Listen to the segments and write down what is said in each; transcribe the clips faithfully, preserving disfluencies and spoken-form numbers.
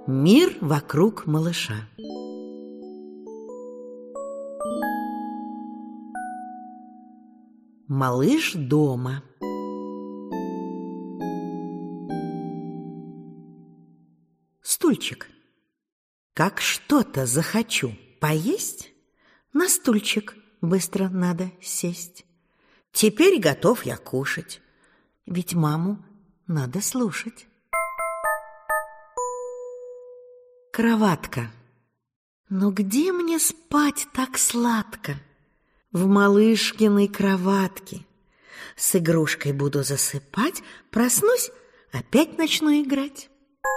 Мир вокруг малыша. Малыш дома. Стульчик. Как что-то захочу поесть, на стульчик быстро надо сесть. Теперь готов я кушать, ведь маму надо слушать. Кроватка. Но где мне спать так сладко? В малышкиной кроватке. С игрушкой буду засыпать, проснусь, опять начну играть.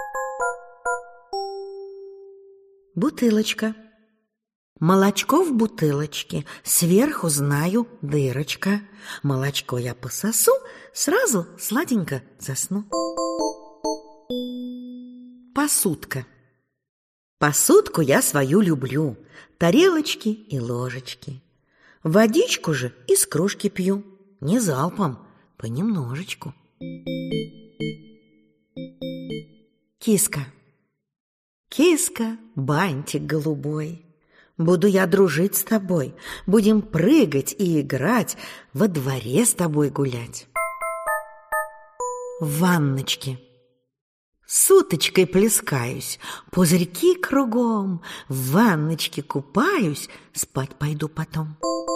Бутылочка. Молочко в бутылочке, сверху знаю дырочка. Молочко я пососу, сразу сладенько засну. Посудка. Посудку я свою люблю, тарелочки и ложечки. Водичку же из кружки пью, не залпом, понемножечку. Киска. Киска, бантик голубой, буду я дружить с тобой, будем прыгать и играть, во дворе с тобой гулять. В ванночке. С уточкой плескаюсь, пузырьки кругом, в ванночке купаюсь, спать пойду потом.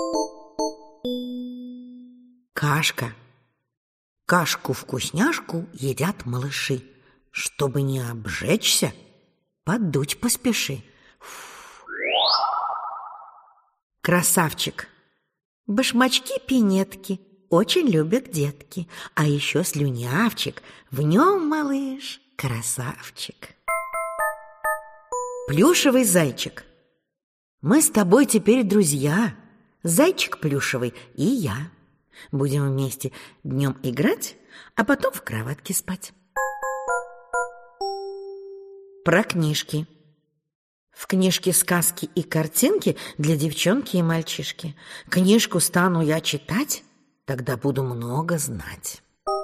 Кашка. Кашку-вкусняшку едят малыши. Чтобы не обжечься, подуть поспеши. Фу. Красавчик. Башмачки-пинетки очень любят детки, а еще слюнявчик, в нем малыш красавчик. Плюшевый зайчик. Мы с тобой теперь друзья, зайчик плюшевый и я. Будем вместе днем играть, а потом в кроватке спать. Про книжки. В книжке сказки и картинки для девчонки и мальчишки. Книжку стану я читать, тогда буду много знать.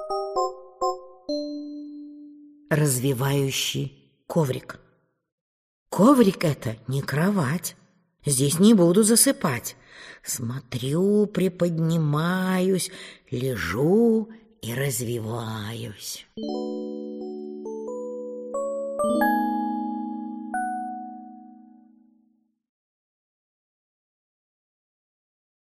Развивающий коврик. Коврик — это не кровать. Здесь не буду засыпать. Смотрю, приподнимаюсь, лежу и развиваюсь.